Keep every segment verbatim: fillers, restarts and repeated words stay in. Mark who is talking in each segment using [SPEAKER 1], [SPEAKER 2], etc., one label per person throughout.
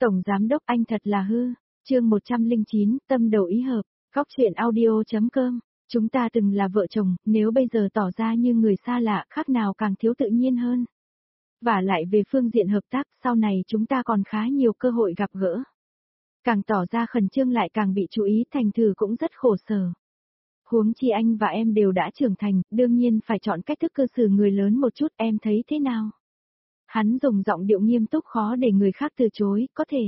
[SPEAKER 1] Tổng Giám Đốc anh thật là hư. Chương một trăm lẻ chín, tâm đầu ý hợp. Góc truyện audio chấm com. Chúng ta từng là vợ chồng, nếu bây giờ tỏ ra như người xa lạ, khác nào càng thiếu tự nhiên hơn. Và lại về phương diện hợp tác, sau này chúng ta còn khá nhiều cơ hội gặp gỡ. Càng tỏ ra khẩn trương lại càng bị chú ý, thành thử cũng rất khổ sở. Huống chi anh và em đều đã trưởng thành, đương nhiên phải chọn cách thức cư xử người lớn một chút, em thấy thế nào? Hắn dùng giọng điệu nghiêm túc khó để người khác từ chối, có thể.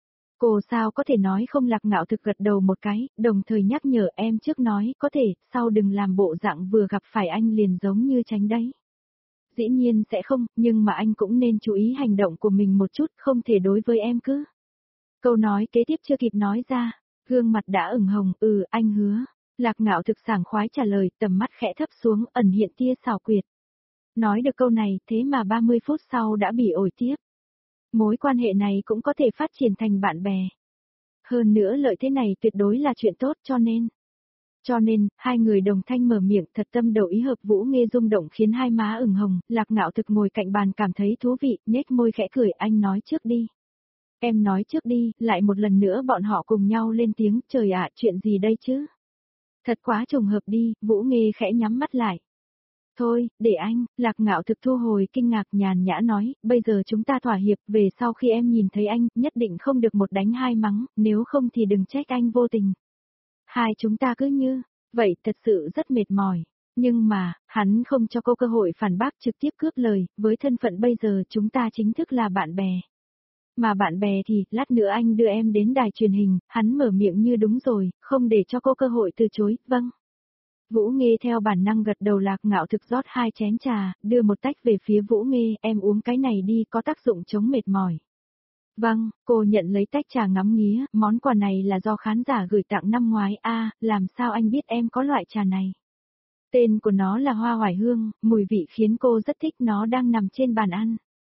[SPEAKER 1] Cô sao có thể nói không? Lạc Ngạo Thực gật đầu một cái, đồng thời nhắc nhở em trước nói, có thể, sau đừng làm bộ dạng vừa gặp phải anh liền giống như tránh đấy. Dĩ nhiên sẽ không, nhưng mà anh cũng nên chú ý hành động của mình một chút, không thể đối với em cứ. Câu nói kế tiếp chưa kịp nói ra, gương mặt đã ửng hồng, ừ, anh hứa. Lạc Ngạo Thực sảng khoái trả lời, tầm mắt khẽ thấp xuống, ẩn hiện tia xảo quyệt. Nói được câu này, thế mà ba mươi phút sau đã bị ổi tiếp. Mối quan hệ này cũng có thể phát triển thành bạn bè. Hơn nữa lợi thế này tuyệt đối là chuyện tốt cho nên. Cho nên, hai người đồng thanh mở miệng thật tâm đầu ý hợp. Vũ Nghê rung động khiến hai má ửng hồng, Lạc Ngạo Thực ngồi cạnh bàn cảm thấy thú vị, nhếch môi khẽ cười, anh nói trước đi. Em nói trước đi, lại một lần nữa bọn họ cùng nhau lên tiếng, trời ạ, chuyện gì đây chứ? Thật quá trùng hợp đi, Vũ Nghê khẽ nhắm mắt lại. Thôi, để anh, Lạc Ngạo Thực thu hồi kinh ngạc, nhàn nhã nói, bây giờ chúng ta thỏa hiệp, về sau khi em nhìn thấy anh, nhất định không được một đánh hai mắng, nếu không thì đừng trách anh vô tình. Hai chúng ta cứ như, vậy thật sự rất mệt mỏi. Nhưng mà, hắn không cho cô cơ hội phản bác, trực tiếp cướp lời, với thân phận bây giờ chúng ta chính thức là bạn bè. Mà bạn bè thì, lát nữa anh đưa em đến đài truyền hình, hắn mở miệng như đúng rồi, không để cho cô cơ hội từ chối, vâng. Vũ Nghê theo bản năng gật đầu. Lạc Ngạo Thực rót hai chén trà, đưa một tách về phía Vũ Nghê, em uống cái này đi, có tác dụng chống mệt mỏi. Vâng, cô nhận lấy tách trà ngắm nghía, món quà này là do khán giả gửi tặng năm ngoái, a, à, làm sao anh biết em có loại trà này? Tên của nó là Hoa Hoài Hương, mùi vị khiến cô rất thích, nó đang nằm trên bàn ăn.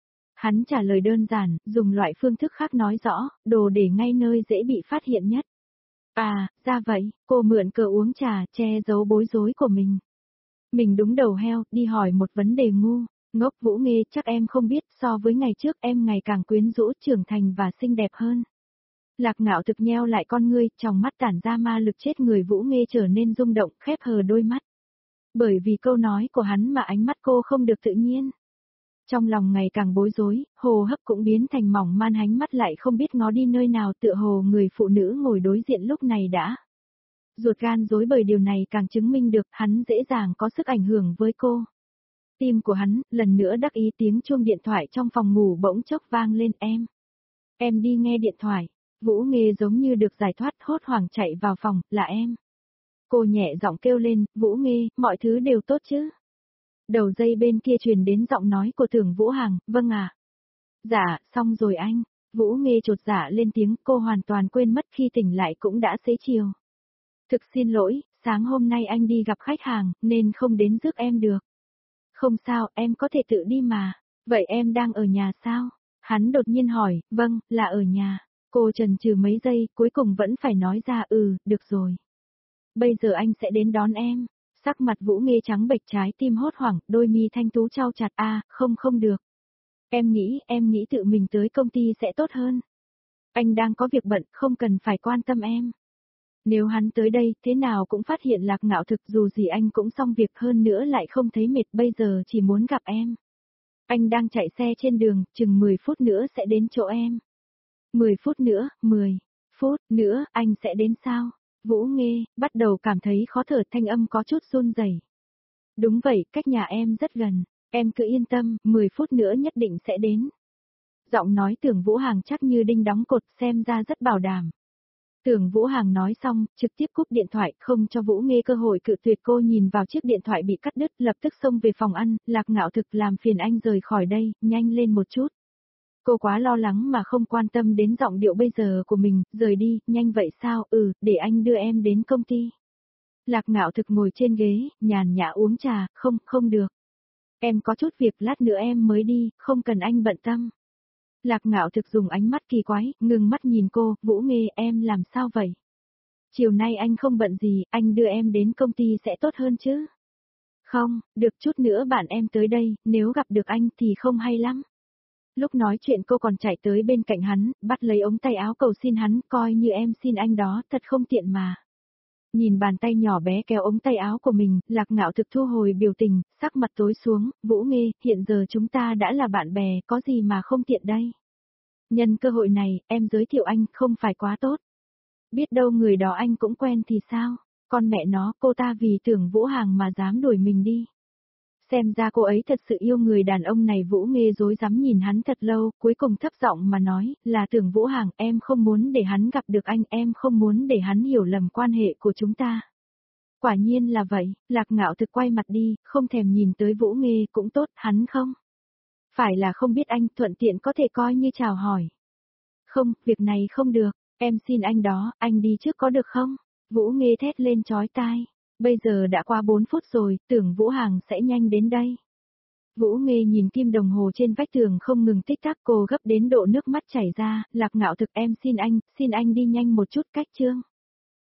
[SPEAKER 1] Hắn trả lời đơn giản, dùng loại phương thức khác nói rõ, đồ để ngay nơi dễ bị phát hiện nhất. À, ra vậy, cô mượn cớ uống trà, che giấu bối rối của mình. Mình đúng đầu heo, đi hỏi một vấn đề ngu. Ngốc. Vũ Nghê, chắc em không biết, so với ngày trước em ngày càng quyến rũ, trưởng thành và xinh đẹp hơn. Lạc Ngạo Thực nheo lại con ngươi, trong mắt tản ra ma lực chết người. Vũ Nghê trở nên rung động, khép hờ đôi mắt. Bởi vì câu nói của hắn mà ánh mắt cô không được tự nhiên. Trong lòng ngày càng bối rối, hồ hấp cũng biến thành mỏng man, ánh mắt lại không biết ngó đi nơi nào, tựa hồ người phụ nữ ngồi đối diện lúc này đã ruột gan rối bời. Điều này càng chứng minh được hắn dễ dàng có sức ảnh hưởng với cô. Tim của hắn, lần nữa đắc ý. Tiếng chuông điện thoại trong phòng ngủ bỗng chốc vang lên, em. Em đi nghe điện thoại. Vũ Nghê giống như được giải thoát, hốt hoảng chạy vào phòng, là em. Cô nhẹ giọng kêu lên, Vũ Nghê, mọi thứ đều tốt chứ? Đầu dây bên kia truyền đến giọng nói của Tưởng Vũ Hằng, vâng à. Dạ, xong rồi anh. Vũ Nghê chột dạ lên tiếng, cô hoàn toàn quên mất khi tỉnh lại cũng đã xế chiều. Thực xin lỗi, sáng hôm nay anh đi gặp khách hàng, nên không đến rước em được. Không sao, em có thể tự đi mà. Vậy em đang ở nhà sao? Hắn đột nhiên hỏi, vâng, là ở nhà. Cô chần chừ mấy giây, cuối cùng vẫn phải nói ra, ừ, được rồi. Bây giờ anh sẽ đến đón em. Sắc mặt Vũ Nghê trắng bệch, trái tim hốt hoảng, đôi mi thanh tú trao chặt, a, à, không không được. Em nghĩ, em nghĩ tự mình tới công ty sẽ tốt hơn. Anh đang có việc bận, không cần phải quan tâm em. Nếu hắn tới đây, thế nào cũng phát hiện Lạc Ngạo Thực, dù gì anh cũng xong việc, hơn nữa lại không thấy mệt, bây giờ chỉ muốn gặp em. Anh đang chạy xe trên đường, chừng mười phút nữa sẽ đến chỗ em. mười phút nữa, mười phút nữa, anh sẽ đến sao? Vũ Nghê, bắt đầu cảm thấy khó thở, thanh âm có chút run rẩy. Đúng vậy, cách nhà em rất gần, em cứ yên tâm, mười phút nữa nhất định sẽ đến. Giọng nói Tưởng Vũ Hằng chắc như đinh đóng cột, xem ra rất bảo đảm. Tưởng Vũ Hằng nói xong, trực tiếp cúp điện thoại, không cho Vũ Nghê cơ hội cự tuyệt. Cô nhìn vào chiếc điện thoại bị cắt đứt, lập tức xông về phòng ăn, Lạc Ngạo Thực, làm phiền anh rời khỏi đây, nhanh lên một chút. Cô quá lo lắng mà không quan tâm đến giọng điệu bây giờ của mình, rời đi, nhanh vậy sao, ừ, để anh đưa em đến công ty. Lạc Ngạo Thực ngồi trên ghế, nhàn nhã uống trà, không, không được. Em có chút việc, lát nữa em mới đi, không cần anh bận tâm. Lạc Ngạo Thực dùng ánh mắt kỳ quái, ngừng mắt nhìn cô, Vũ Nghê, em làm sao vậy? Chiều nay anh không bận gì, anh đưa em đến công ty sẽ tốt hơn chứ? Không, được chút nữa bạn em tới đây, nếu gặp được anh thì không hay lắm. Lúc nói chuyện cô còn chạy tới bên cạnh hắn, bắt lấy ống tay áo cầu xin hắn, coi như em xin anh đó, thật không tiện mà. Nhìn bàn tay nhỏ bé kéo ống tay áo của mình, Lạc Ngạo thực thu hồi biểu tình, sắc mặt tối xuống, Vũ Nghê, hiện giờ chúng ta đã là bạn bè, có gì mà không tiện đây. Nhân cơ hội này, em giới thiệu anh, không phải quá tốt. Biết đâu người đó anh cũng quen thì sao, con mẹ nó, cô ta vì tưởng Vũ Hàng mà dám đuổi mình đi. Xem ra cô ấy thật sự yêu người đàn ông này. Vũ Nghê dối dám nhìn hắn thật lâu, cuối cùng thấp giọng mà nói, là tưởng Vũ Hàng, em không muốn để hắn gặp được anh, em không muốn để hắn hiểu lầm quan hệ của chúng ta. Quả nhiên là vậy, Lạc Ngạo thực quay mặt đi, không thèm nhìn tới Vũ Nghê, cũng tốt, hắn không. Phải là không biết anh, thuận tiện có thể coi như chào hỏi. Không, việc này không được, em xin anh đó, anh đi trước có được không? Vũ Nghê thét lên chói tai. Bây giờ đã qua bốn phút rồi, tưởng Vũ Hàng sẽ nhanh đến đây. Vũ Nghê nhìn kim đồng hồ trên vách tường không ngừng tích tắc, cô gấp đến độ nước mắt chảy ra, Lạc Ngạo thực em xin anh, xin anh đi nhanh một chút, cách chương.